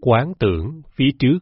Quán tưởng phía trước.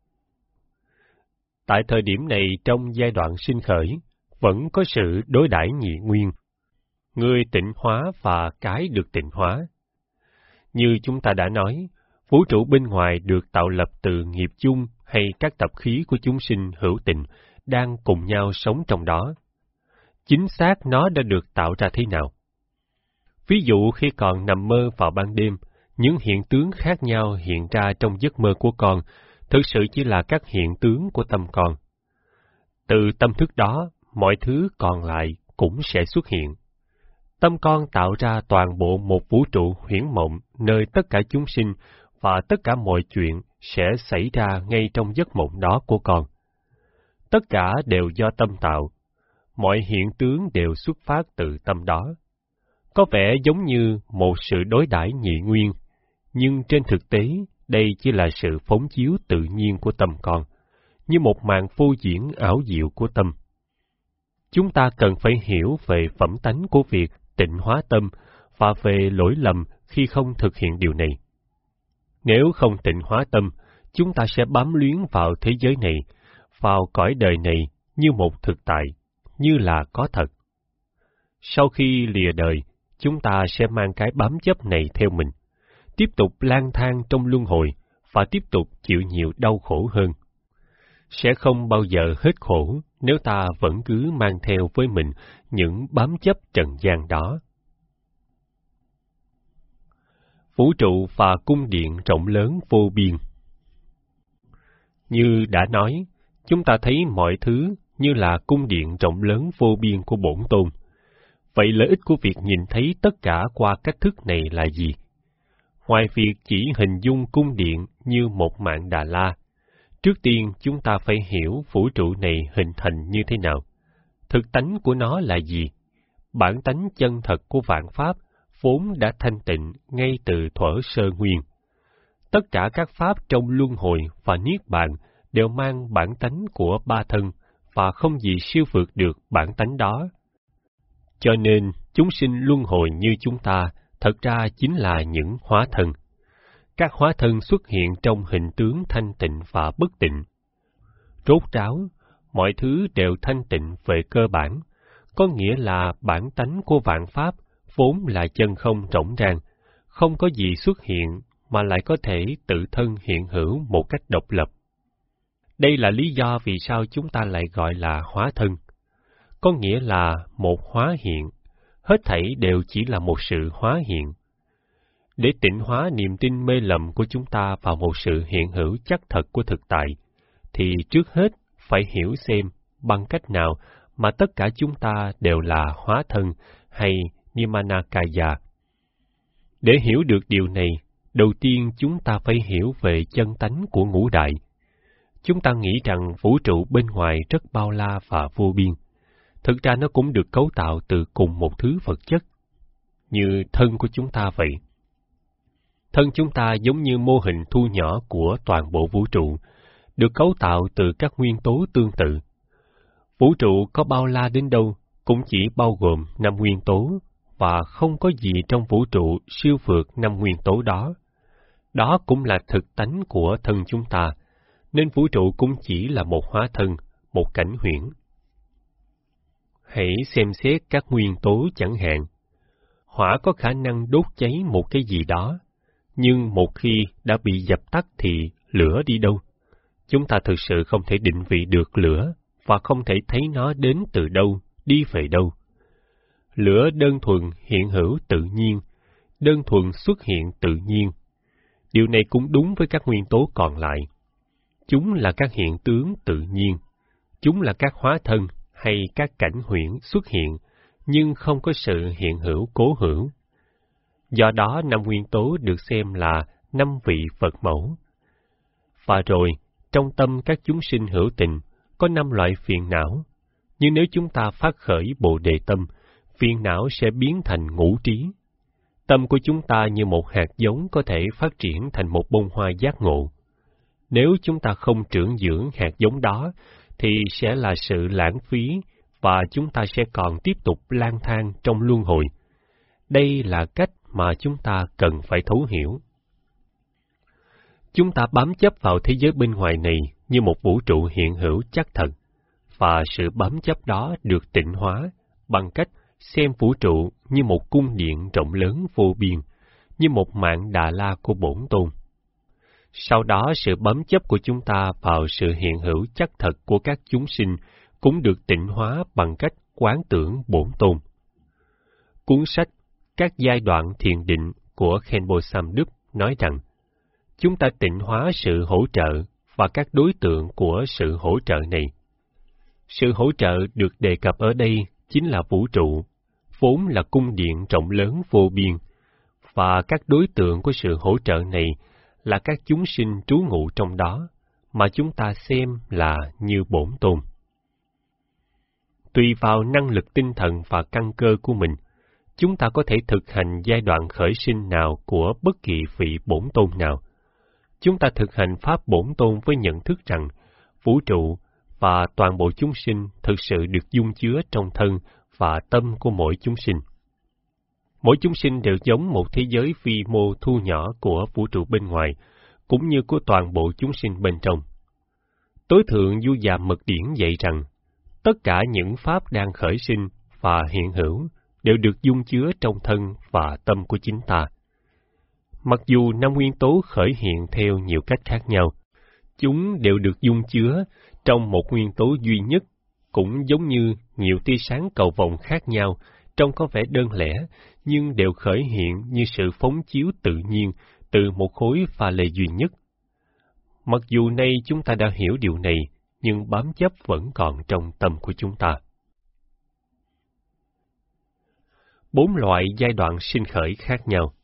Tại thời điểm này trong giai đoạn sinh khởi, vẫn có sự đối đãi nhị nguyên, người tịnh hóa và cái được tịnh hóa. Như chúng ta đã nói, vũ trụ bên ngoài được tạo lập từ nghiệp chung hay các tập khí của chúng sinh hữu tình đang cùng nhau sống trong đó. Chính xác nó đã được tạo ra thế nào? Ví dụ khi còn nằm mơ vào ban đêm, những hiện tướng khác nhau hiện ra trong giấc mơ của con, thực sự chỉ là các hiện tướng của tâm con. Từ tâm thức đó, mọi thứ còn lại cũng sẽ xuất hiện. Tâm con tạo ra toàn bộ một vũ trụ huyễn mộng nơi tất cả chúng sinh và tất cả mọi chuyện sẽ xảy ra ngay trong giấc mộng đó của con. Tất cả đều do tâm tạo, mọi hiện tướng đều xuất phát từ tâm đó. Có vẻ giống như một sự đối đãi nhị nguyên, nhưng trên thực tế, đây chỉ là sự phóng chiếu tự nhiên của tâm con, như một màn phô diễn ảo diệu của tâm. Chúng ta cần phải hiểu về phẩm tánh của việc tịnh hóa tâm và về lỗi lầm khi không thực hiện điều này. Nếu không tịnh hóa tâm, chúng ta sẽ bám luyến vào thế giới này, vào cõi đời này như một thực tại, như là có thật. Sau khi lìa đời, chúng ta sẽ mang cái bám chấp này theo mình, tiếp tục lang thang trong luân hồi và tiếp tục chịu nhiều đau khổ hơn. Sẽ không bao giờ hết khổ nếu ta vẫn cứ mang theo với mình những bám chấp trần gian đó. Vũ trụ và cung điện rộng lớn vô biên. Như đã nói, chúng ta thấy mọi thứ như là cung điện rộng lớn vô biên của Bổn Tôn. Vậy lợi ích của việc nhìn thấy tất cả qua cách thức này là gì? Ngoài việc chỉ hình dung cung điện như một mạng Đà La, trước tiên chúng ta phải hiểu vũ trụ này hình thành như thế nào. Thực tánh của nó là gì? Bản tánh chân thật của vạn pháp vốn đã thanh tịnh ngay từ thuở sơ nguyên. Tất cả các pháp trong luân hồi và niết bàn đều mang bản tánh của ba thân và không gì siêu vượt được bản tánh đó. Cho nên, chúng sinh luân hồi như chúng ta thật ra chính là những hóa thân. Các hóa thân xuất hiện trong hình tướng thanh tịnh và bất tịnh. Rốt ráo, mọi thứ đều thanh tịnh về cơ bản, có nghĩa là bản tánh của vạn pháp vốn là chân không rỗng rang, không có gì xuất hiện mà lại có thể tự thân hiện hữu một cách độc lập. Đây là lý do vì sao chúng ta lại gọi là hóa thân, có nghĩa là một hóa hiện, hết thảy đều chỉ là một sự hóa hiện. Để tịnh hóa niềm tin mê lầm của chúng ta vào một sự hiện hữu chắc thật của thực tại, thì trước hết phải hiểu xem bằng cách nào mà tất cả chúng ta đều là hóa thân hay Nimanakaya. Để hiểu được điều này, đầu tiên chúng ta phải hiểu về chân tánh của ngũ đại. Chúng ta nghĩ rằng vũ trụ bên ngoài rất bao la và vô biên. Thực ra nó cũng được cấu tạo từ cùng một thứ vật chất, như thân của chúng ta vậy. Thân chúng ta giống như mô hình thu nhỏ của toàn bộ vũ trụ, được cấu tạo từ các nguyên tố tương tự. Vũ trụ có bao la đến đâu cũng chỉ bao gồm 5 nguyên tố, và không có gì trong vũ trụ siêu vượt 5 nguyên tố đó. Đó cũng là thực tánh của thân chúng ta, nên vũ trụ cũng chỉ là một hóa thân, một cảnh huyễn. Hãy xem xét các nguyên tố chẳng hạn. Hỏa có khả năng đốt cháy một cái gì đó, nhưng một khi đã bị dập tắt thì lửa đi đâu? Chúng ta thực sự không thể định vị được lửa, và không thể thấy nó đến từ đâu, đi về đâu. Lửa đơn thuần hiện hữu tự nhiên, đơn thuần xuất hiện tự nhiên. Điều này cũng đúng với các nguyên tố còn lại. Chúng là các hiện tướng tự nhiên. Chúng là các hóa thân hay các cảnh huyễn xuất hiện, nhưng không có sự hiện hữu cố hữu. Do đó 5 nguyên tố được xem là 5 vị Phật mẫu. Và rồi, trong tâm các chúng sinh hữu tình, có 5 loại phiền não. Nhưng nếu chúng ta phát khởi Bồ Đề tâm, phiền não sẽ biến thành ngũ trí. Tâm của chúng ta như một hạt giống có thể phát triển thành một bông hoa giác ngộ. Nếu chúng ta không trưởng dưỡng hạt giống đó, thì sẽ là sự lãng phí, và chúng ta sẽ còn tiếp tục lang thang trong luân hồi. Đây là cách mà chúng ta cần phải thấu hiểu. Chúng ta bám chấp vào thế giới bên ngoài này như một vũ trụ hiện hữu chắc thật, và sự bám chấp đó được tịnh hóa bằng cách xem vũ trụ như một cung điện rộng lớn vô biên, như một mạng Đà La của Bổn Tôn. Sau đó, sự bám chấp của chúng ta vào sự hiện hữu chắc thật của các chúng sinh cũng được tịnh hóa bằng cách quán tưởng Bổn Tôn. Cuốn sách Các giai đoạn thiền định của Khenpo Samduk nói rằng, chúng ta tịnh hóa sự hỗ trợ và các đối tượng của sự hỗ trợ này. Sự hỗ trợ được đề cập ở đây chính là vũ trụ, vốn là cung điện rộng lớn vô biên, và các đối tượng của sự hỗ trợ này là các chúng sinh trú ngụ trong đó, mà chúng ta xem là như Bổn Tôn. Tùy vào năng lực tinh thần và căn cơ của mình, chúng ta có thể thực hành giai đoạn khởi sinh nào của bất kỳ vị Bổn Tôn nào. Chúng ta thực hành Pháp Bổn Tôn với nhận thức rằng vũ trụ và toàn bộ chúng sinh thực sự được dung chứa trong thân và tâm của mỗi chúng sinh. Mỗi chúng sinh đều giống một thế giới vi mô thu nhỏ của vũ trụ bên ngoài, cũng như của toàn bộ chúng sinh bên trong. Tối thượng Du Già Mật Điển dạy rằng, tất cả những pháp đang khởi sinh và hiện hữu đều được dung chứa trong thân và tâm của chính ta. Mặc dù năm nguyên tố khởi hiện theo nhiều cách khác nhau, chúng đều được dung chứa trong một nguyên tố duy nhất, cũng giống như nhiều tia sáng cầu vồng khác nhau, trông có vẻ đơn lẻ, nhưng đều khởi hiện như sự phóng chiếu tự nhiên từ một khối pha lê duy nhất. Mặc dù nay chúng ta đã hiểu điều này, nhưng bám chấp vẫn còn trong tâm của chúng ta. 4 loại giai đoạn sinh khởi khác nhau.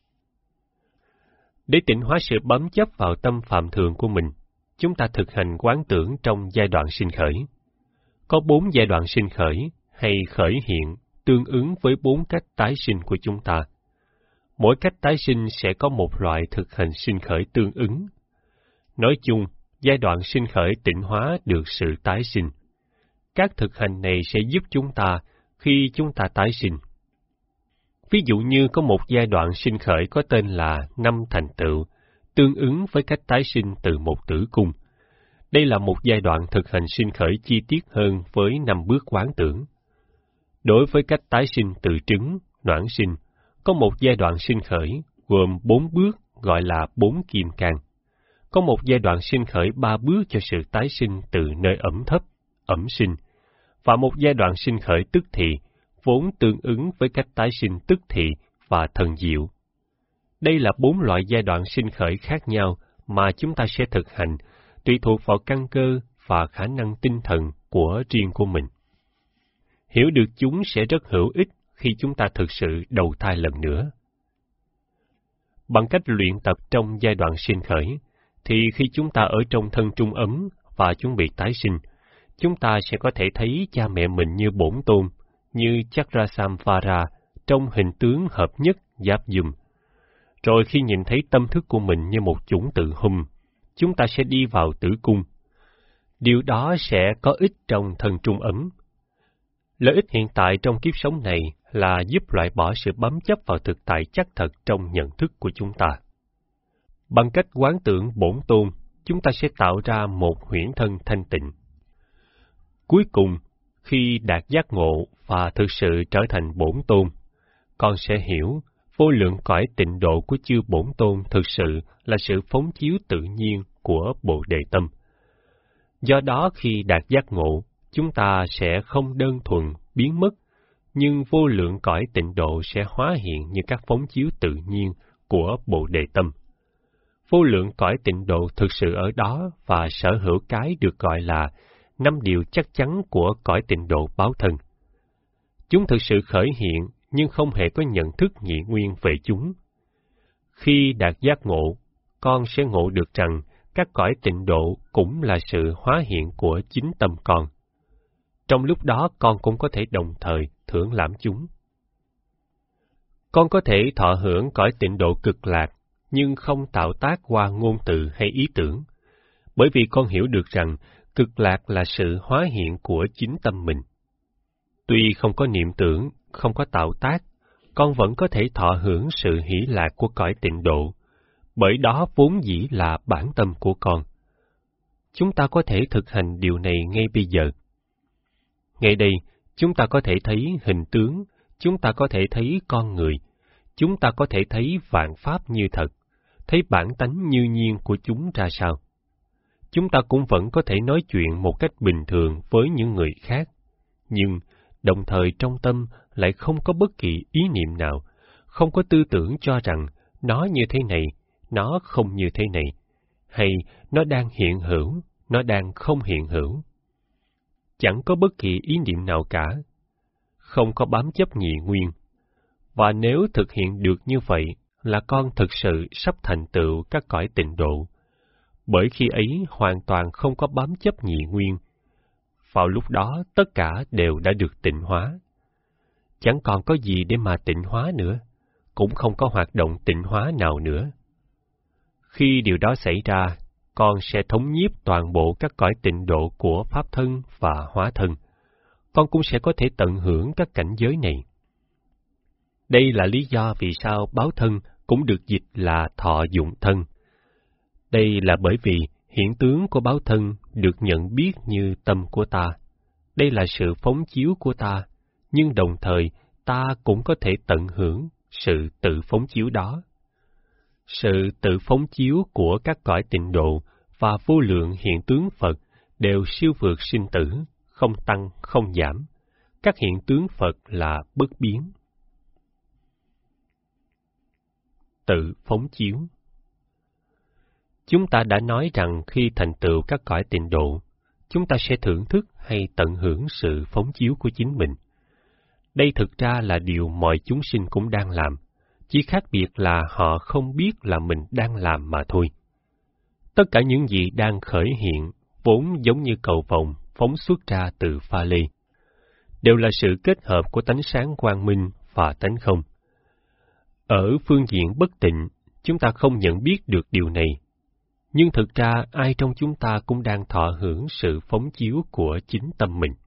Để tịnh hóa sự bám chấp vào tâm phạm thường của mình, chúng ta thực hành quán tưởng trong giai đoạn sinh khởi. Có 4 giai đoạn sinh khởi hay khởi hiện tương ứng với 4 cách tái sinh của chúng ta. Mỗi cách tái sinh sẽ có một loại thực hành sinh khởi tương ứng. Nói chung, giai đoạn sinh khởi tịnh hóa được sự tái sinh. Các thực hành này sẽ giúp chúng ta khi chúng ta tái sinh. Ví dụ như có một giai đoạn sinh khởi có tên là 5 thành tựu, tương ứng với cách tái sinh từ một tử cung. Đây là một giai đoạn thực hành sinh khởi chi tiết hơn với 5 bước quán tưởng. Đối với cách tái sinh từ trứng, noãn sinh, có một giai đoạn sinh khởi gồm 4 bước gọi là 4 kim cang. Có một giai đoạn sinh khởi 3 bước cho sự tái sinh từ nơi ẩm thấp, ẩm sinh, và một giai đoạn sinh khởi tức thì, vốn tương ứng với cách tái sinh tức thì và thần diệu. Đây là 4 loại giai đoạn sinh khởi khác nhau mà chúng ta sẽ thực hành, tùy thuộc vào căn cơ và khả năng tinh thần của riêng của mình. Hiểu được chúng sẽ rất hữu ích khi chúng ta thực sự đầu thai lần nữa. Bằng cách luyện tập trong giai đoạn sinh khởi, thì khi chúng ta ở trong thân trung ấm và chuẩn bị tái sinh, chúng ta sẽ có thể thấy cha mẹ mình như Bổn Tôn, như Chakrasamvara trong hình tướng hợp nhất giáp dùm. Rồi khi nhìn thấy tâm thức của mình như một chủng tự hum, chúng ta sẽ đi vào tử cung. Điều đó sẽ có ích trong thân trung ấm. Lợi ích hiện tại trong kiếp sống này là giúp loại bỏ sự bám chấp vào thực tại chắc thật trong nhận thức của chúng ta. Bằng cách quán tưởng Bổn Tôn, chúng ta sẽ tạo ra một huyễn thân thanh tịnh. Cuối cùng, khi đạt giác ngộ và thực sự trở thành Bổn Tôn, con sẽ hiểu vô lượng cõi tịnh độ của chư Bổn Tôn thực sự là sự phóng chiếu tự nhiên của Bồ Đề Tâm. Do đó khi đạt giác ngộ, chúng ta sẽ không đơn thuần biến mất, nhưng vô lượng cõi tịnh độ sẽ hóa hiện như các phóng chiếu tự nhiên của Bồ Đề Tâm. Vô lượng cõi tịnh độ thực sự ở đó và sở hữu cái được gọi là 5 điều chắc chắn của cõi tịnh độ báo thân. Chúng thực sự khởi hiện nhưng không hề có nhận thức nhị nguyên về chúng. Khi đạt giác ngộ, con sẽ ngộ được rằng các cõi tịnh độ cũng là sự hóa hiện của chính tâm con. Trong lúc đó con cũng có thể đồng thời thưởng lãm chúng. Con có thể thọ hưởng cõi tịnh độ cực lạc, nhưng không tạo tác qua ngôn từ hay ý tưởng, bởi vì con hiểu được rằng cực lạc là sự hóa hiện của chính tâm mình. Tuy không có niệm tưởng, không có tạo tác, con vẫn có thể thọ hưởng sự hỷ lạc của cõi tịnh độ, bởi đó vốn dĩ là bản tâm của con. Chúng ta có thể thực hành điều này ngay bây giờ. Ngay đây, chúng ta có thể thấy hình tướng, chúng ta có thể thấy con người, chúng ta có thể thấy vạn pháp như thật, thấy bản tánh như nhiên của chúng ra sao. Chúng ta cũng vẫn có thể nói chuyện một cách bình thường với những người khác, nhưng đồng thời trong tâm lại không có bất kỳ ý niệm nào, không có tư tưởng cho rằng nó như thế này, nó không như thế này, hay nó đang hiện hữu, nó đang không hiện hữu. Chẳng có bất kỳ ý niệm nào cả, không có bám chấp nhị nguyên. Và nếu thực hiện được như vậy là con thực sự sắp thành tựu các cõi tịnh độ, bởi khi ấy hoàn toàn không có bám chấp nhị nguyên. Vào lúc đó tất cả đều đã được tịnh hóa. Chẳng còn có gì để mà tịnh hóa nữa, cũng không có hoạt động tịnh hóa nào nữa. Khi điều đó xảy ra, con sẽ thống nhiếp toàn bộ các cõi tịnh độ của pháp thân và hóa thân. Con cũng sẽ có thể tận hưởng các cảnh giới này. Đây là lý do vì sao báo thân cũng được dịch là thọ dụng thân. Đây là bởi vì hiện tướng của báo thân được nhận biết như tâm của ta. Đây là sự phóng chiếu của ta, nhưng đồng thời ta cũng có thể tận hưởng sự tự phóng chiếu đó. Sự tự phóng chiếu của các cõi tịnh độ và vô lượng hiện tướng Phật đều siêu vượt sinh tử, không tăng, không giảm. Các hiện tướng Phật là bất biến. Tự phóng chiếu. Chúng ta đã nói rằng khi thành tựu các cõi tịnh độ, chúng ta sẽ thưởng thức hay tận hưởng sự phóng chiếu của chính mình. Đây thực ra là điều mọi chúng sinh cũng đang làm, chỉ khác biệt là họ không biết là mình đang làm mà thôi. Tất cả những gì đang khởi hiện, vốn giống như cầu vồng phóng xuất ra từ pha lê, đều là sự kết hợp của tánh sáng quang minh và tánh không. Ở phương diện bất tịnh, chúng ta không nhận biết được điều này, nhưng thực ra ai trong chúng ta cũng đang thọ hưởng sự phóng chiếu của chính tâm mình.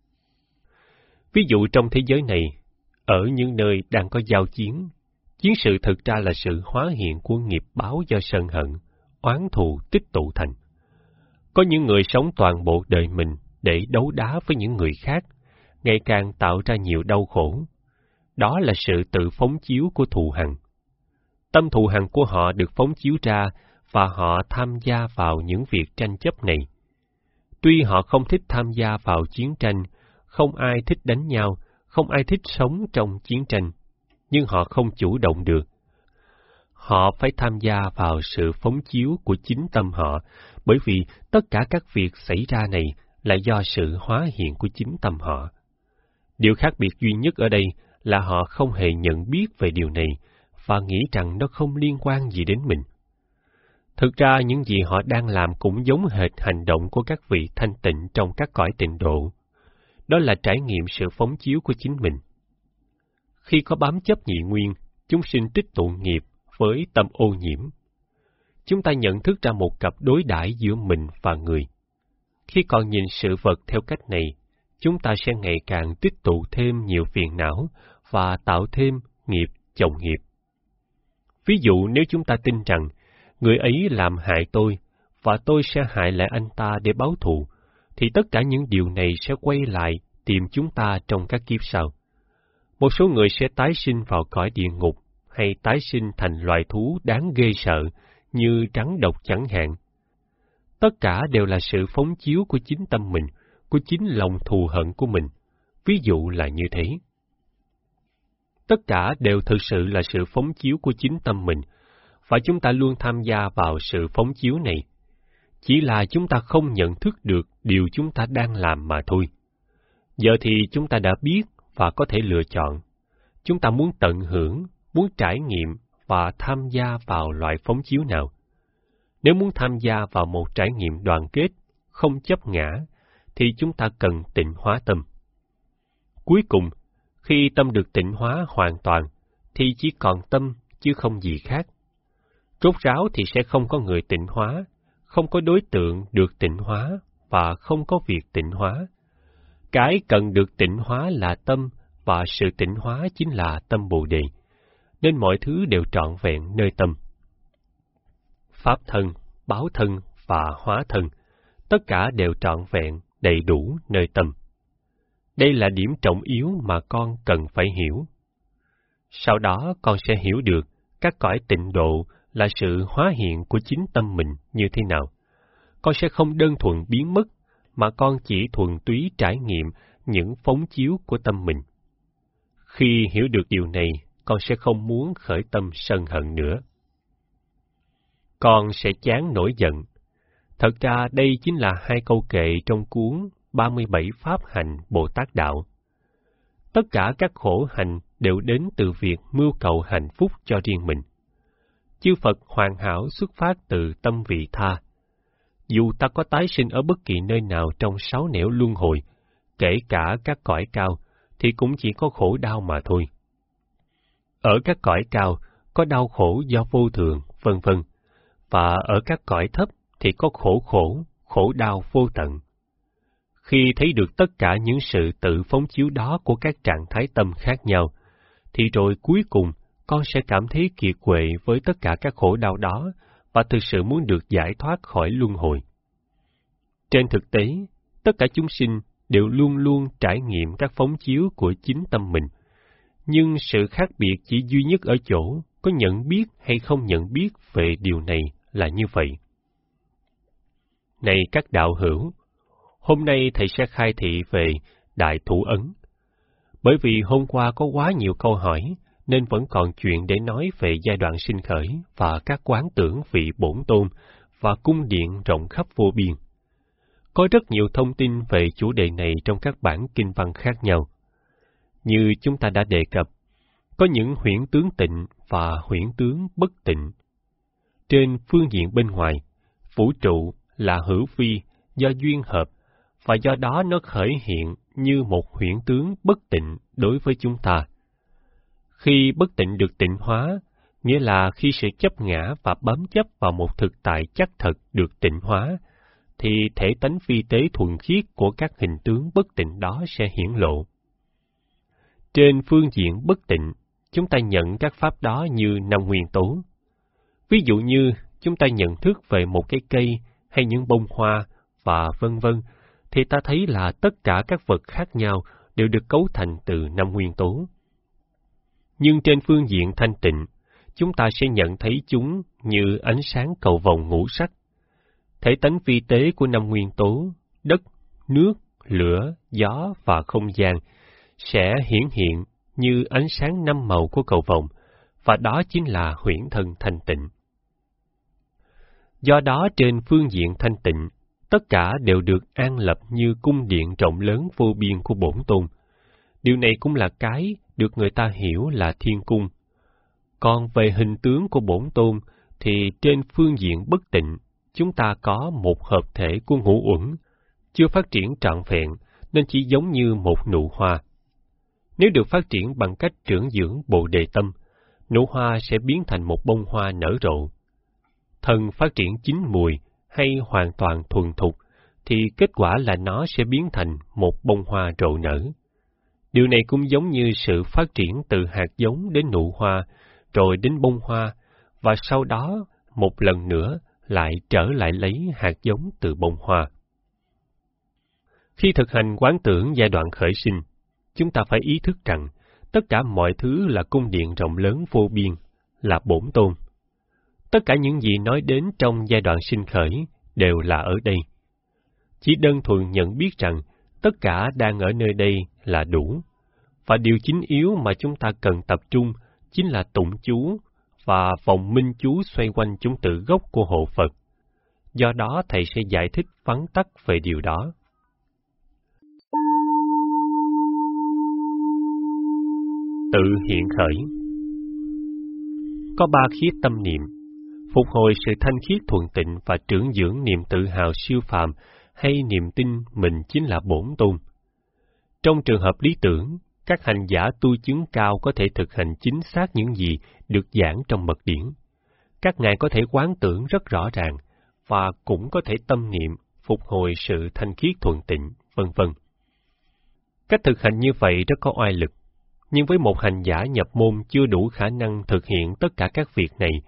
Ví dụ trong thế giới này, ở những nơi đang có giao chiến, chiến sự thực ra là sự hóa hiện của nghiệp báo do sân hận, oán thù tích tụ thành. Có những người sống toàn bộ đời mình để đấu đá với những người khác, ngày càng tạo ra nhiều đau khổ. Đó là sự tự phóng chiếu của thù hằn. Tâm thù hằn của họ được phóng chiếu ra và họ tham gia vào những việc tranh chấp này. Tuy họ không thích tham gia vào chiến tranh, không ai thích đánh nhau, không ai thích sống trong chiến tranh, nhưng họ không chủ động được. Họ phải tham gia vào sự phóng chiếu của chính tâm họ, bởi vì tất cả các việc xảy ra này là do sự hóa hiện của chính tâm họ. Điều khác biệt duy nhất ở đây là họ không hề nhận biết về điều này và nghĩ rằng nó không liên quan gì đến mình. Thực ra những gì họ đang làm cũng giống hệt hành động của các vị thanh tịnh trong các cõi tịnh độ. Đó là trải nghiệm sự phóng chiếu của chính mình. Khi có bám chấp nhị nguyên, chúng sinh tích tụ nghiệp với tâm ô nhiễm. Chúng ta nhận thức ra một cặp đối đãi giữa mình và người. Khi còn nhìn sự vật theo cách này, chúng ta sẽ ngày càng tích tụ thêm nhiều phiền não và tạo thêm nghiệp chồng nghiệp. Ví dụ nếu chúng ta tin rằng người ấy làm hại tôi và tôi sẽ hại lại anh ta để báo thù, thì tất cả những điều này sẽ quay lại tìm chúng ta trong các kiếp sau. Một số người sẽ tái sinh vào cõi địa ngục hay tái sinh thành loài thú đáng ghê sợ như rắn độc chẳng hạn. Tất cả đều là sự phóng chiếu của chính tâm mình, của chính lòng thù hận của mình. Ví dụ là như thế. Tất cả đều thực sự là sự phóng chiếu của chính tâm mình, và chúng ta luôn tham gia vào sự phóng chiếu này. Chỉ là chúng ta không nhận thức được điều chúng ta đang làm mà thôi. Giờ thì chúng ta đã biết và có thể lựa chọn. Chúng ta muốn tận hưởng, muốn trải nghiệm và tham gia vào loại phóng chiếu nào. Nếu muốn tham gia vào một trải nghiệm đoàn kết, không chấp ngã, thì chúng ta cần tịnh hóa tâm. Cuối cùng, khi tâm được tịnh hóa hoàn toàn, thì chỉ còn tâm chứ không gì khác. Rốt ráo thì sẽ không có người tịnh hóa, không có đối tượng được tịnh hóa và không có việc tịnh hóa. Cái cần được tịnh hóa là tâm, và sự tịnh hóa chính là tâm Bồ Đề, nên mọi thứ đều trọn vẹn nơi tâm. pháp thân, báo thân và hóa thân, tất cả đều trọn vẹn, đầy đủ nơi tâm. Đây là điểm trọng yếu mà con cần phải hiểu. Sau đó con sẽ hiểu được các cõi tịnh độ là sự hóa hiện của chính tâm mình như thế nào. Con sẽ không đơn thuần biến mất, mà con chỉ thuần túy trải nghiệm những phóng chiếu của tâm mình. Khi hiểu được điều này, con sẽ không muốn khởi tâm sân hận nữa. Con sẽ chán nổi giận. Thật ra đây chính là hai câu kệ trong cuốn 37 Pháp Hành Bồ Tát Đạo. Tất cả các khổ hạnh đều đến từ việc mưu cầu hạnh phúc cho riêng mình. Chư Phật hoàn hảo xuất phát từ tâm vị tha. Dù ta có tái sinh ở bất kỳ nơi nào trong 6 nẻo luân hồi, kể cả các cõi cao, thì cũng chỉ có khổ đau mà thôi. Ở các cõi cao có đau khổ do vô thường, vân vân, và ở các cõi thấp thì có khổ đau vô tận. Khi thấy được tất cả những sự tự phóng chiếu đó của các trạng thái tâm khác nhau, thì rồi cuối cùng con sẽ cảm thấy kiệt quệ với tất cả các khổ đau đó và thực sự muốn được giải thoát khỏi luân hồi. Trên thực tế, tất cả chúng sinh đều luôn luôn trải nghiệm các phóng chiếu của chính tâm mình, nhưng sự khác biệt chỉ duy nhất ở chỗ có nhận biết hay không nhận biết về điều này là như vậy. Này các đạo hữu, hôm nay thầy sẽ khai thị về Đại Thủ Ấn. Bởi vì hôm qua có quá nhiều câu hỏi, nên vẫn còn chuyện để nói về giai đoạn sinh khởi và các quán tưởng vị bổn tôn và cung điện rộng khắp vô biên. Có rất nhiều thông tin về chủ đề này trong các bản kinh văn khác nhau. Như chúng ta đã đề cập, có những huyễn tướng tịnh và huyễn tướng bất tịnh. Trên phương diện bên ngoài, vũ trụ là hữu vi do duyên hợp, và do đó nó khởi hiện như một huyễn tướng bất tịnh đối với chúng ta. Khi bất tịnh được tịnh hóa, nghĩa là khi sự chấp ngã và bám chấp vào một thực tại chắc thật được tịnh hóa, thì thể tánh phi tế thuần khiết của các hình tướng bất tịnh đó sẽ hiển lộ. Trên phương diện bất tịnh, chúng ta nhận các pháp đó như 5 nguyên tố. Ví dụ như chúng ta nhận thức về một cái cây hay những bông hoa và vân vân, thì ta thấy là tất cả các vật khác nhau đều được cấu thành từ 5 nguyên tố. Nhưng trên phương diện thanh tịnh, chúng ta sẽ nhận thấy chúng như ánh sáng cầu vồng ngũ sắc. Thể tánh vi tế của 5 nguyên tố, đất, nước, lửa, gió và không gian, sẽ hiển hiện như ánh sáng 5 màu của cầu vồng, và đó chính là huyễn thân thanh tịnh. Do đó trên phương diện thanh tịnh, tất cả đều được an lập như cung điện rộng lớn vô biên của Bổn Tôn. Điều này cũng là cái được người ta hiểu là thiên cung. Còn về hình tướng của Bổn Tôn, thì trên phương diện bất tịnh, chúng ta có một hợp thể của ngũ uẩn, chưa phát triển trọn vẹn, nên chỉ giống như một nụ hoa. Nếu được phát triển bằng cách trưởng dưỡng Bồ Đề Tâm, nụ hoa sẽ biến thành một bông hoa nở rộ. Thân phát triển chín mùi hay hoàn toàn thuần thục, thì kết quả là nó sẽ biến thành một bông hoa rộ nở. Điều này cũng giống như sự phát triển từ hạt giống đến nụ hoa, rồi đến bông hoa, và sau đó một lần nữa lại trở lại lấy hạt giống từ bông hoa. Khi thực hành quán tưởng giai đoạn khởi sinh, chúng ta phải ý thức rằng tất cả mọi thứ là cung điện rộng lớn vô biên, là Bổn Tôn. Tất cả những gì nói đến trong giai đoạn sinh khởi đều là ở đây. Chỉ đơn thuần nhận biết rằng tất cả đang ở nơi đây là đủ, và điều chính yếu mà chúng ta cần tập trung chính là tụng chú và vòng minh chú xoay quanh chúng tự gốc của hộ Phật. Do đó thầy sẽ giải thích vắn tắt về điều đó. Tự hiện khởi. Có 3 khía tâm niệm: phục hồi sự thanh khiết thuần tịnh và trưởng dưỡng niềm tự hào siêu phàm hay niềm tin mình chính là Bổn Tôn. Trong trường hợp lý tưởng, các hành giả tu chứng cao có thể thực hành chính xác những gì được giảng trong mật điển. Các ngài có thể quán tưởng rất rõ ràng và cũng có thể tâm niệm phục hồi sự thanh khiết thuần tịnh, vân vân. Cách thực hành như vậy rất có oai lực, nhưng với một hành giả nhập môn chưa đủ khả năng thực hiện tất cả các việc này,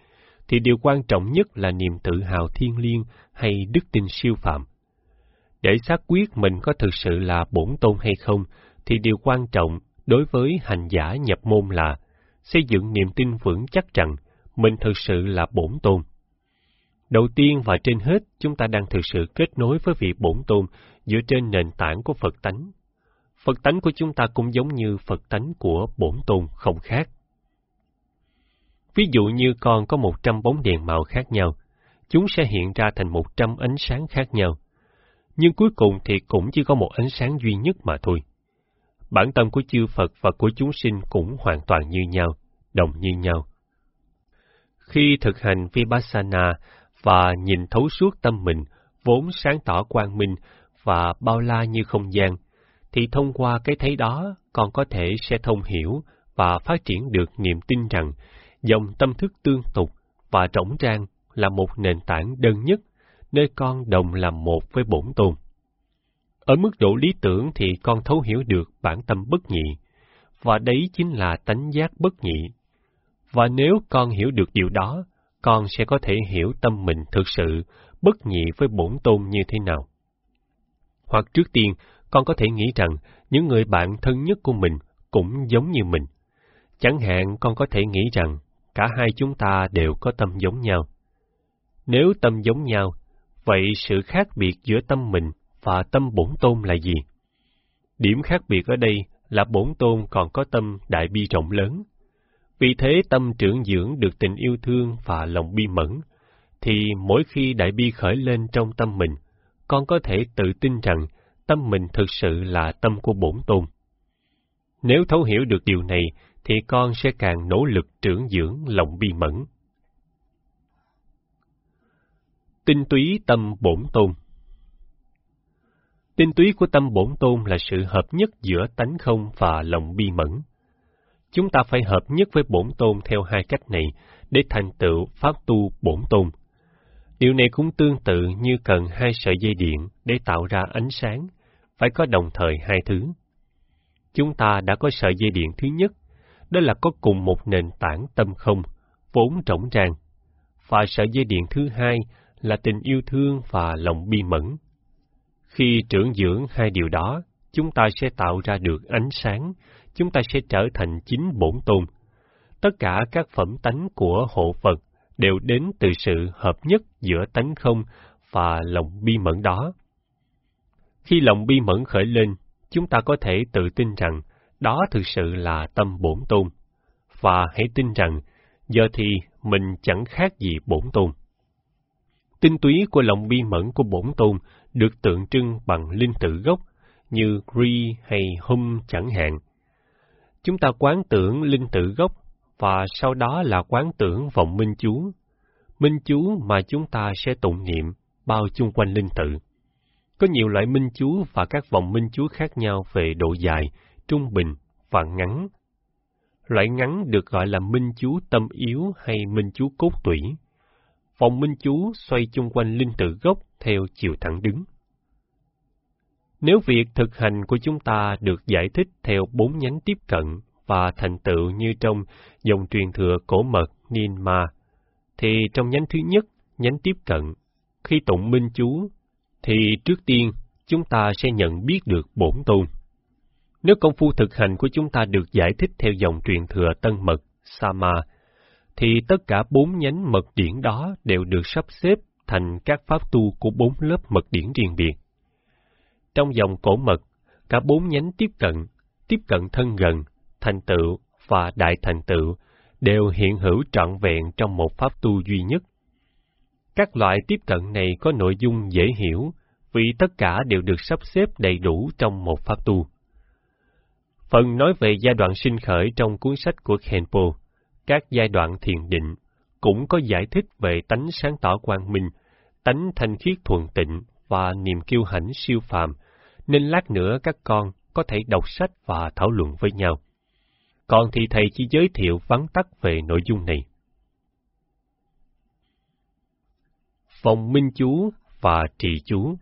thì điều quan trọng nhất là niềm tự hào thiêng liêng hay đức tin siêu phàm. Để xác quyết mình có thực sự là bổn tôn hay không, thì điều quan trọng đối với hành giả nhập môn là xây dựng niềm tin vững chắc rằng mình thực sự là bổn tôn. Đầu tiên và trên hết, chúng ta đang thực sự kết nối với vị bổn tôn dựa trên nền tảng của Phật tánh. Phật tánh của chúng ta cũng giống như Phật tánh của bổn tôn không khác. Ví dụ như con có 100 bóng đèn màu khác nhau, chúng sẽ hiện ra thành 100 ánh sáng khác nhau. Nhưng cuối cùng thì cũng chỉ có một ánh sáng duy nhất mà thôi. Bản tâm của chư Phật và của chúng sinh cũng hoàn toàn như nhau, đồng như nhau. Khi thực hành Vipassana và nhìn thấu suốt tâm mình, vốn sáng tỏ quang minh và bao la như không gian, thì thông qua cái thấy đó, con có thể sẽ thông hiểu và phát triển được niềm tin rằng dòng tâm thức tương tục và rỗng rang là một nền tảng đơn nhất, nơi con đồng làm một với bổn tôn. Ở mức độ lý tưởng thì con thấu hiểu được bản tâm bất nhị, và đấy chính là tánh giác bất nhị. Và nếu con hiểu được điều đó, con sẽ có thể hiểu tâm mình thực sự bất nhị với bổn tôn như thế nào. Hoặc trước tiên, con có thể nghĩ rằng những người bạn thân nhất của mình cũng giống như mình. Chẳng hạn con có thể nghĩ rằng cả hai chúng ta đều có tâm giống nhau. Nếu tâm giống nhau, vậy sự khác biệt giữa tâm mình và tâm bổn tôn là gì? Điểm khác biệt ở đây là bổn tôn còn có tâm đại bi rộng lớn. Vì thế tâm trưởng dưỡng được tình yêu thương và lòng bi mẫn, thì mỗi khi đại bi khởi lên trong tâm mình, con có thể tự tin rằng tâm mình thực sự là tâm của bổn tôn. Nếu thấu hiểu được điều này, thì con sẽ càng nỗ lực trưởng dưỡng lòng bi mẫn. Tinh túy tâm bổn tôn. Tinh túy của tâm bổn tôn là sự hợp nhất giữa tánh không và lòng bi mẫn. Chúng ta phải hợp nhất với bổn tôn theo hai cách này để thành tựu pháp tu bổn tôn. Điều này cũng tương tự như cần hai sợi dây điện để tạo ra ánh sáng, phải có đồng thời hai thứ. Chúng ta đã có sợi dây điện thứ nhất, đó là có cùng một nền tảng tâm không, vốn rỗng rang, và sợi dây điện thứ hai là tình yêu thương và lòng bi mẫn. Khi trưởng dưỡng hai điều đó, chúng ta sẽ tạo ra được ánh sáng, chúng ta sẽ trở thành chính bổn tôn. Tất cả các phẩm tánh của hộ Phật đều đến từ sự hợp nhất giữa tánh không và lòng bi mẫn đó. Khi lòng bi mẫn khởi lên, chúng ta có thể tự tin rằng đó thực sự là tâm bổn tôn, và hãy tin rằng giờ thì mình chẳng khác gì bổn tôn. Tinh túy của lòng bi mẫn của bổn tôn được tượng trưng bằng linh tự gốc như Ri hay Hum chẳng hạn. Chúng ta quán tưởng linh tự gốc và sau đó là quán tưởng vọng minh chú. Minh chú mà chúng ta sẽ tụng niệm bao chung quanh linh tự. Có nhiều loại minh chú và các vọng minh chú khác nhau về độ dài, trung bình và ngắn. Loại ngắn được gọi là minh chú tâm yếu hay minh chú cốt tủy. Vọng minh chú xoay chung quanh linh tự gốc theo chiều thẳng đứng. Nếu việc thực hành của chúng ta được giải thích theo 4 nhánh tiếp cận và thành tựu như trong dòng truyền thừa cổ mật Ninma, thì trong nhánh thứ nhất, nhánh tiếp cận, khi tụng minh chú, thì trước tiên chúng ta sẽ nhận biết được bổn tôn. Nếu công phu thực hành của chúng ta được giải thích theo dòng truyền thừa tân mật Sama, thì tất cả 4 nhánh mật điển đó đều được sắp xếp thành các pháp tu của 4 lớp mật điển riêng biệt. Trong dòng cổ mật, cả 4 nhánh tiếp cận thân gần, thành tựu và đại thành tựu đều hiện hữu trọn vẹn trong một pháp tu duy nhất. Các loại tiếp cận này có nội dung dễ hiểu vì tất cả đều được sắp xếp đầy đủ trong một pháp tu. Phần nói về giai đoạn sinh khởi trong cuốn sách của Khenpo, các giai đoạn thiền định, cũng có giải thích về tánh sáng tỏ quang minh, tánh thanh khiết thuần tịnh và niềm kiêu hãnh siêu phàm, nên lát nữa các con có thể đọc sách và thảo luận với nhau. Còn thì thầy chỉ giới thiệu vắn tắt về nội dung này. Vọng minh chú và trì chú.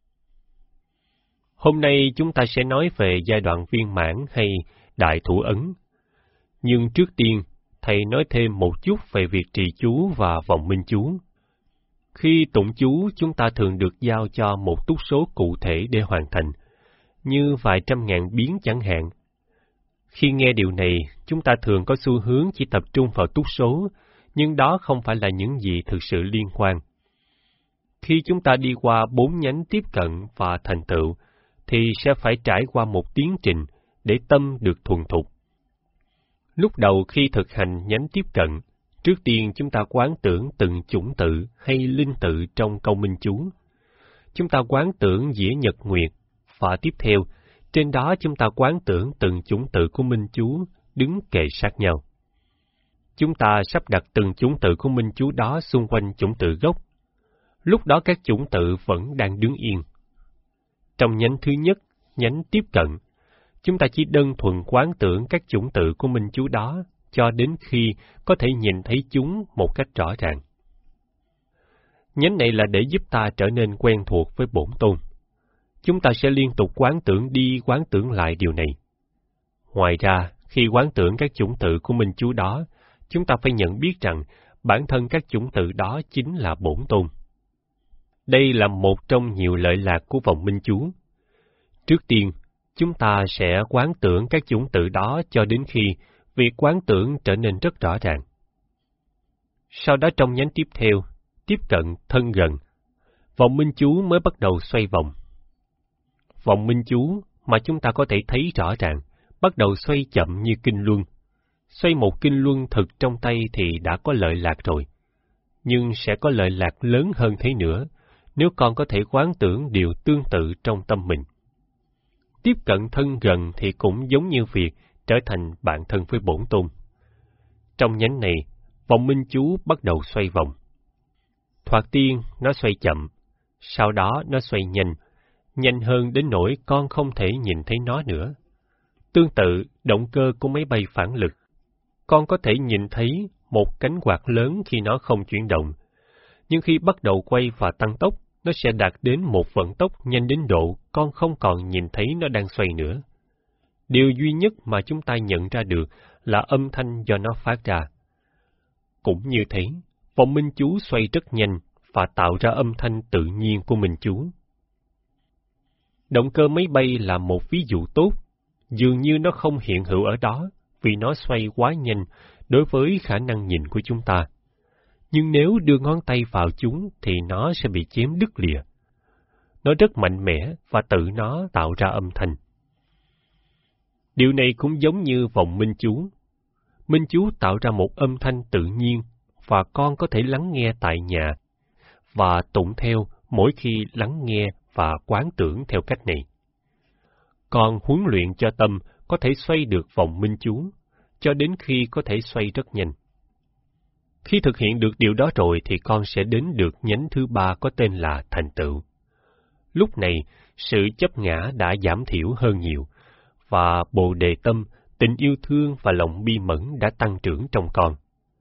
Hôm nay chúng ta sẽ nói về giai đoạn viên mãn hay đại thủ ấn. Nhưng trước tiên, thầy nói thêm một chút về việc trì chú và vọng minh chú. Khi tụng chú, chúng ta thường được giao cho một túc số cụ thể để hoàn thành, như vài trăm ngàn biến chẳng hạn. Khi nghe điều này, chúng ta thường có xu hướng chỉ tập trung vào túc số, nhưng đó không phải là những gì thực sự liên quan. Khi chúng ta đi qua 4 nhánh tiếp cận và thành tựu, thì sẽ phải trải qua một tiến trình để tâm được thuần thục. Lúc đầu khi thực hành nhánh tiếp cận, trước tiên chúng ta quán tưởng từng chủng tự hay linh tự trong câu minh chú. Chúng ta quán tưởng dĩa nhật nguyệt, và tiếp theo, trên đó chúng ta quán tưởng từng chủng tự của minh chú đứng kề sát nhau. Chúng ta sắp đặt từng chủng tự của minh chú đó xung quanh chủng tự gốc. Lúc đó các chủng tự vẫn đang đứng yên. Trong nhánh thứ nhất, nhánh tiếp cận, chúng ta chỉ đơn thuần quán tưởng các chủng tự của minh chú đó cho đến khi có thể nhìn thấy chúng một cách rõ ràng. Nhánh này là để giúp ta trở nên quen thuộc với bổn tôn. Chúng ta sẽ liên tục quán tưởng đi quán tưởng lại điều này. Ngoài ra, khi quán tưởng các chủng tự của minh chú đó, chúng ta phải nhận biết rằng bản thân các chủng tự đó chính là bổn tôn. Đây là một trong nhiều lợi lạc của vọng minh chú. Trước tiên, chúng ta sẽ quán tưởng các chủng tự đó cho đến khi việc quán tưởng trở nên rất rõ ràng. Sau đó trong nhánh tiếp theo, tiếp cận thân gần, vọng minh chú mới bắt đầu xoay vòng. Vọng minh chú mà chúng ta có thể thấy rõ ràng, bắt đầu xoay chậm như kinh luân. Xoay một kinh luân thực trong tay thì đã có lợi lạc rồi, nhưng sẽ có lợi lạc lớn hơn thế nữa, nếu con có thể quán tưởng điều tương tự trong tâm mình. Tiếp cận thân gần thì cũng giống như việc trở thành bạn thân với bổn tôn. Trong nhánh này, vọng minh chú bắt đầu xoay vòng. Thoạt tiên nó xoay chậm, sau đó nó xoay nhanh hơn đến nỗi con không thể nhìn thấy nó nữa. Tương tự, động cơ của máy bay phản lực. Con có thể nhìn thấy một cánh quạt lớn khi nó không chuyển động, nhưng khi bắt đầu quay và tăng tốc, nó sẽ đạt đến một vận tốc nhanh đến độ con không còn nhìn thấy nó đang xoay nữa. Điều duy nhất mà chúng ta nhận ra được là âm thanh do nó phát ra. Cũng như thế, vọng minh chú xoay rất nhanh và tạo ra âm thanh tự nhiên của minh chú. Động cơ máy bay là một ví dụ tốt, dường như nó không hiện hữu ở đó vì nó xoay quá nhanh đối với khả năng nhìn của chúng ta. Nhưng nếu đưa ngón tay vào chúng thì nó sẽ bị chém đứt lìa. Nó rất mạnh mẽ và tự nó tạo ra âm thanh. Điều này cũng giống như vọng minh chú. Minh chú tạo ra một âm thanh tự nhiên và con có thể lắng nghe tại nhà và tụng theo mỗi khi lắng nghe và quán tưởng theo cách này. Con huấn luyện cho tâm có thể xoay được vọng minh chú, cho đến khi có thể xoay rất nhanh. Khi thực hiện được điều đó rồi thì con sẽ đến được nhánh thứ 3 có tên là thành tựu. Lúc này, sự chấp ngã đã giảm thiểu hơn nhiều, và bồ đề tâm, tình yêu thương và lòng bi mẫn đã tăng trưởng trong con.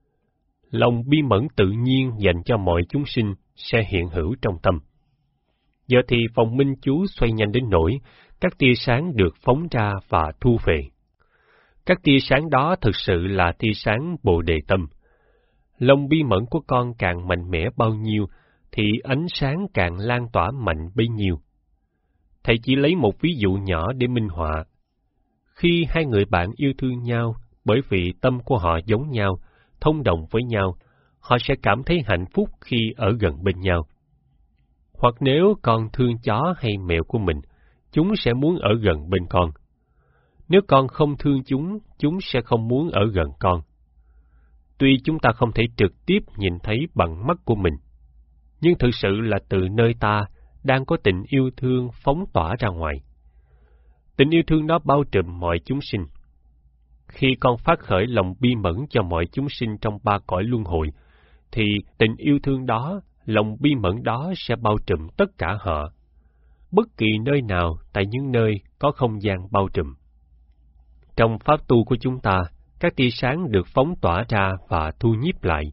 Lòng bi mẫn tự nhiên dành cho mọi chúng sinh sẽ hiện hữu trong tâm. Giờ thì vọng minh chú xoay nhanh đến nỗi các tia sáng được phóng ra và thu về. Các tia sáng đó thực sự là tia sáng bồ đề tâm. Lòng bi mẫn của con càng mạnh mẽ bao nhiêu, thì ánh sáng càng lan tỏa mạnh bấy nhiêu. Thầy chỉ lấy một ví dụ nhỏ để minh họa. Khi hai người bạn yêu thương nhau, bởi vì tâm của họ giống nhau, thông đồng với nhau, họ sẽ cảm thấy hạnh phúc khi ở gần bên nhau. Hoặc nếu con thương chó hay mèo của mình, chúng sẽ muốn ở gần bên con. Nếu con không thương chúng, chúng sẽ không muốn ở gần con. Tuy chúng ta không thể trực tiếp nhìn thấy bằng mắt của mình, nhưng thực sự là từ nơi ta đang có tình yêu thương phóng tỏa ra ngoài. Tình yêu thương đó bao trùm mọi chúng sinh. Khi con phát khởi lòng bi mẫn cho mọi chúng sinh trong 3 cõi luân hồi, thì tình yêu thương đó, lòng bi mẫn đó sẽ bao trùm tất cả họ, bất kỳ nơi nào tại những nơi có không gian bao trùm. Trong pháp tu của chúng ta, các tia sáng được phóng tỏa ra và thu nhiếp lại.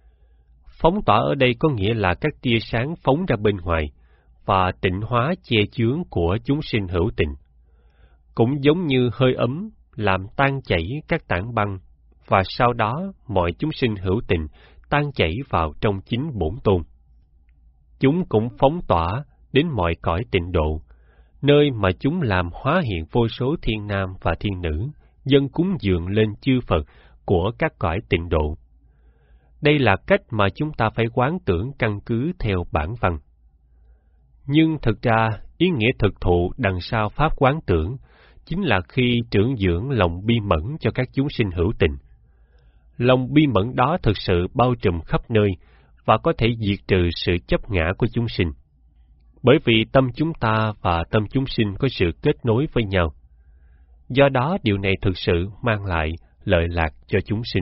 Phóng tỏa ở đây có nghĩa là các tia sáng phóng ra bên ngoài và tịnh hóa che chướng của chúng sinh hữu tình. Cũng giống như hơi ấm làm tan chảy các tảng băng và sau đó mọi chúng sinh hữu tình tan chảy vào trong chính bổn tôn. Chúng cũng phóng tỏa đến mọi cõi tịnh độ, nơi mà chúng làm hóa hiện vô số thiên nam và thiên nữ, dâng cúng dường lên chư Phật của các cõi tịnh độ. Đây là cách mà chúng ta phải quán tưởng căn cứ theo bản văn. Nhưng thực ra, ý nghĩa thực thụ đằng sau pháp quán tưởng chính là khi trưởng dưỡng lòng bi mẫn cho các chúng sinh hữu tình. Lòng bi mẫn đó thực sự bao trùm khắp nơi và có thể diệt trừ sự chấp ngã của chúng sinh. Bởi vì tâm chúng ta và tâm chúng sinh có sự kết nối với nhau. Do đó điều này thực sự mang lại lợi lạc cho chúng sinh.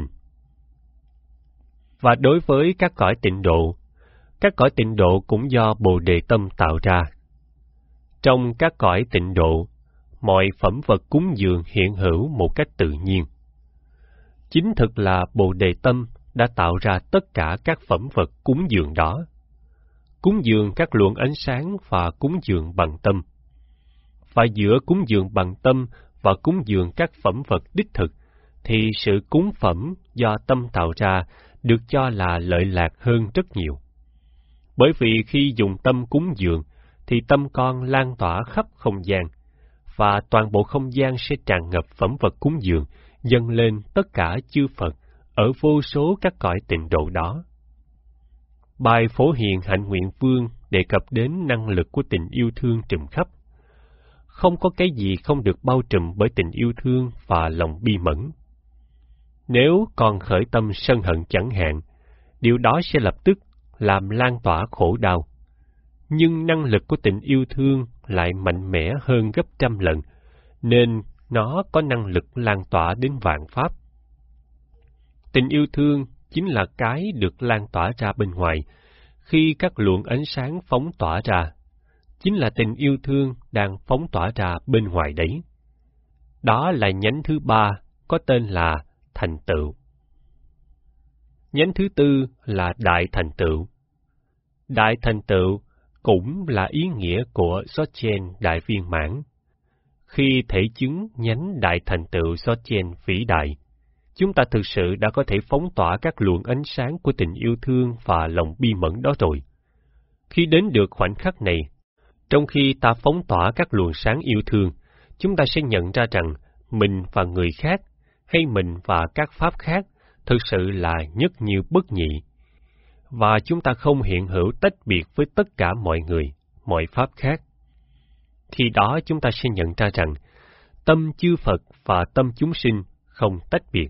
Và đối với các cõi tịnh độ cũng do Bồ Đề tâm tạo ra. Trong các cõi tịnh độ, mọi phẩm vật cúng dường hiện hữu một cách tự nhiên. Chính thực là Bồ Đề tâm đã tạo ra tất cả các phẩm vật cúng dường đó. Cúng dường các luồng ánh sáng và cúng dường bằng tâm. Và giữa cúng dường bằng tâm và cúng dường các phẩm vật đích thực, thì sự cúng phẩm do tâm tạo ra được cho là lợi lạc hơn rất nhiều. Bởi vì khi dùng tâm cúng dường, thì tâm con lan tỏa khắp không gian, và toàn bộ không gian sẽ tràn ngập phẩm vật cúng dường, dâng lên tất cả chư Phật ở vô số các cõi tịnh độ đó. Bài Phổ Hiền Hạnh Nguyện Vương đề cập đến năng lực của tình yêu thương trùm khắp. Không có cái gì không được bao trùm bởi tình yêu thương và lòng bi mẫn. Nếu còn khởi tâm sân hận chẳng hạn, điều đó sẽ lập tức làm lan tỏa khổ đau. Nhưng năng lực của tình yêu thương lại mạnh mẽ hơn gấp trăm lần, nên nó có năng lực lan tỏa đến vạn pháp. Tình yêu thương chính là cái được lan tỏa ra bên ngoài, khi các luồng ánh sáng phóng tỏa ra. Chính là tình yêu thương đang phóng tỏa ra bên ngoài đấy. Đó là nhánh thứ ba, có tên là thành tựu. Nhánh thứ tư là đại thành tựu. Đại thành tựu cũng là ý nghĩa của Sochen đại viên mãn. Khi thể chứng nhánh đại thành tựu Sochen vĩ đại, chúng ta thực sự đã có thể phóng tỏa các luồng ánh sáng của tình yêu thương và lòng bi mẫn đó rồi. Khi đến được khoảnh khắc này, trong khi ta phóng tỏa các luồng sáng yêu thương, chúng ta sẽ nhận ra rằng mình và người khác, hay mình và các pháp khác, thực sự là nhất như bất nhị. Và chúng ta không hiện hữu tách biệt với tất cả mọi người, mọi pháp khác. Khi đó chúng ta sẽ nhận ra rằng, tâm chư Phật và tâm chúng sinh không tách biệt.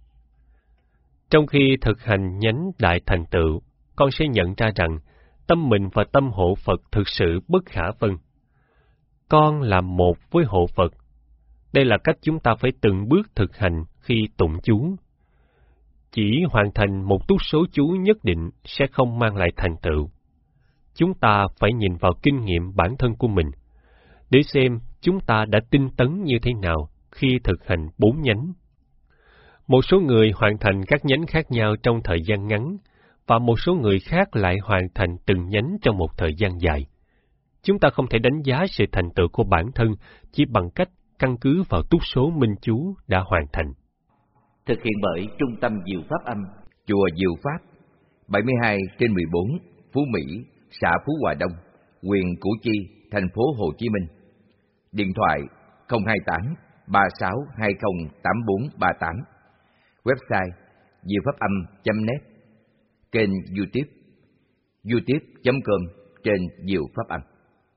Trong khi thực hành nhánh đại thành tựu, con sẽ nhận ra rằng, tâm mình và tâm hộ Phật thực sự bất khả phân. Con là một với hộ Phật. Đây là cách chúng ta phải từng bước thực hành khi tụng chú. Chỉ hoàn thành một túc số chú nhất định sẽ không mang lại thành tựu. Chúng ta phải nhìn vào kinh nghiệm bản thân của mình, để xem chúng ta đã tinh tấn như thế nào khi thực hành 4 nhánh. Một số người hoàn thành các nhánh khác nhau trong thời gian ngắn, và một số người khác lại hoàn thành từng nhánh trong một thời gian dài. Chúng ta không thể đánh giá sự thành tựu của bản thân chỉ bằng cách căn cứ vào túc số minh chú đã hoàn thành. Thực hiện bởi Trung tâm Diệu Pháp Âm, Chùa Diệu Pháp, 72/14, Phú Mỹ, xã Phú Hòa Đông, huyện Củ Chi, thành phố Hồ Chí Minh. Điện thoại 028 36 20 8438. Website diệu-pháp-âm.net. Kênh YouTube youtube.com/Diệu Pháp Âm.